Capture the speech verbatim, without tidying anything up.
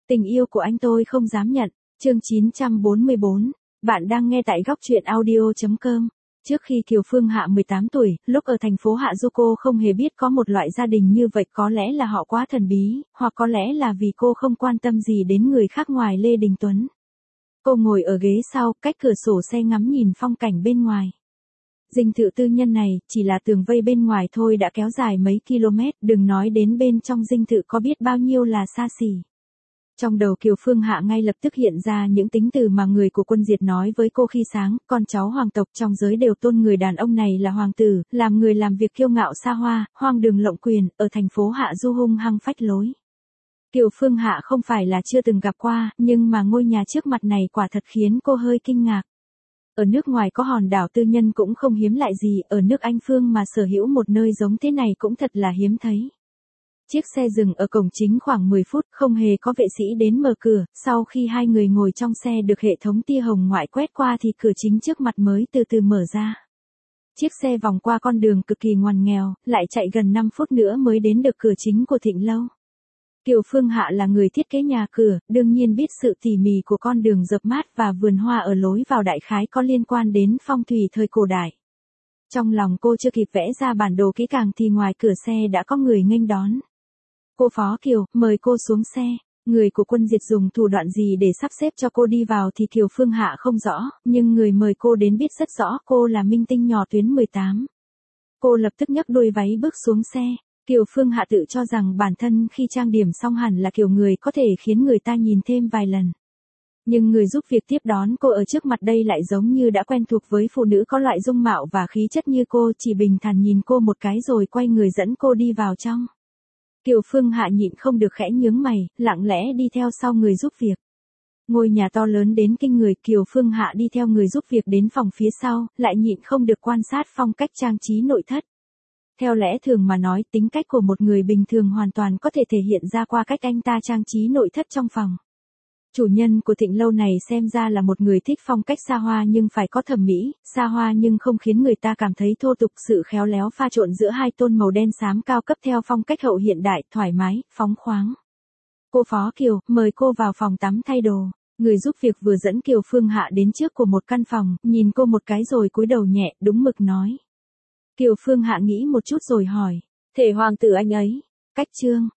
Tình yêu của anh tôi không dám nhận. Chương chín trăm bốn mươi bốn. Bạn đang nghe tại góc truyện audio chấm com. Trước khi Kiều Phương Hạ mười tám tuổi, lúc ở thành phố Hạ Du cô không hề biết có một loại gia đình như vậy, có lẽ là họ quá thần bí, hoặc có lẽ là vì cô không quan tâm gì đến người khác ngoài Lê Đình Tuấn. Cô ngồi ở ghế sau, cách cửa sổ xe ngắm nhìn phong cảnh bên ngoài. Dinh thự tư nhân này, chỉ là tường vây bên ngoài thôi đã kéo dài mấy km, đừng nói đến bên trong dinh thự có biết bao nhiêu là xa xỉ. Trong đầu Kiều Phương Hạ ngay lập tức hiện ra những tính từ mà người của Quân Diệt nói với cô khi sáng, con cháu hoàng tộc trong giới đều tôn người đàn ông này là hoàng tử, làm người làm việc kiêu ngạo xa hoa, hoang đường lộng quyền, ở thành phố Hạ Du hung hăng phách lối. Kiều Phương Hạ không phải là chưa từng gặp qua, nhưng mà ngôi nhà trước mặt này quả thật khiến cô hơi kinh ngạc. Ở nước ngoài có hòn đảo tư nhân cũng không hiếm lại gì, ở nước Anh Phương mà sở hữu một nơi giống thế này cũng thật là hiếm thấy. Chiếc xe dừng ở cổng chính khoảng mười phút, không hề có vệ sĩ đến mở cửa, sau khi hai người ngồi trong xe được hệ thống tia hồng ngoại quét qua thì cửa chính trước mặt mới từ từ mở ra. Chiếc xe vòng qua con đường cực kỳ ngoằn nghèo, lại chạy gần năm phút nữa mới đến được cửa chính của Thịnh Lâu. Kiều Phương Hạ là người thiết kế nhà cửa, đương nhiên biết sự tỉ mỉ của con đường rợp mát và vườn hoa ở lối vào đại khái có liên quan đến phong thủy thời cổ đại. Trong lòng cô chưa kịp vẽ ra bản đồ kỹ càng thì ngoài cửa xe đã có người nghênh đón. Cô Phó Kiều, mời cô xuống xe. Người của Quân Diệt dùng thủ đoạn gì để sắp xếp cho cô đi vào thì Kiều Phương Hạ không rõ, nhưng người mời cô đến biết rất rõ cô là minh tinh nhỏ tuyến mười tám. Cô lập tức nhấc đôi váy bước xuống xe. Kiều Phương Hạ tự cho rằng bản thân khi trang điểm xong hẳn là kiểu người có thể khiến người ta nhìn thêm vài lần. Nhưng người giúp việc tiếp đón cô ở trước mặt đây lại giống như đã quen thuộc với phụ nữ có loại dung mạo và khí chất như cô, chỉ bình thản nhìn cô một cái rồi quay người dẫn cô đi vào trong. Kiều Phương Hạ nhịn không được khẽ nhướng mày, lặng lẽ đi theo sau người giúp việc. Ngôi nhà to lớn đến kinh người, Kiều Phương Hạ đi theo người giúp việc đến phòng phía sau, lại nhịn không được quan sát phong cách trang trí nội thất. Theo lẽ thường mà nói, tính cách của một người bình thường hoàn toàn có thể thể hiện ra qua cách anh ta trang trí nội thất trong phòng. Chủ nhân của Thịnh Lâu này xem ra là một người thích phong cách xa hoa nhưng phải có thẩm mỹ, xa hoa nhưng không khiến người ta cảm thấy thô tục, sự khéo léo pha trộn giữa hai tông màu đen xám cao cấp theo phong cách hậu hiện đại, thoải mái, phóng khoáng. Cô Phó Kiều, mời cô vào phòng tắm thay đồ. Người giúp việc vừa dẫn Kiều Phương Hạ đến trước của một căn phòng, nhìn cô một cái rồi cúi đầu nhẹ, đúng mực nói. Kiều Phương Hạ nghĩ một chút rồi hỏi, thể hoàng tử anh ấy, cách trương,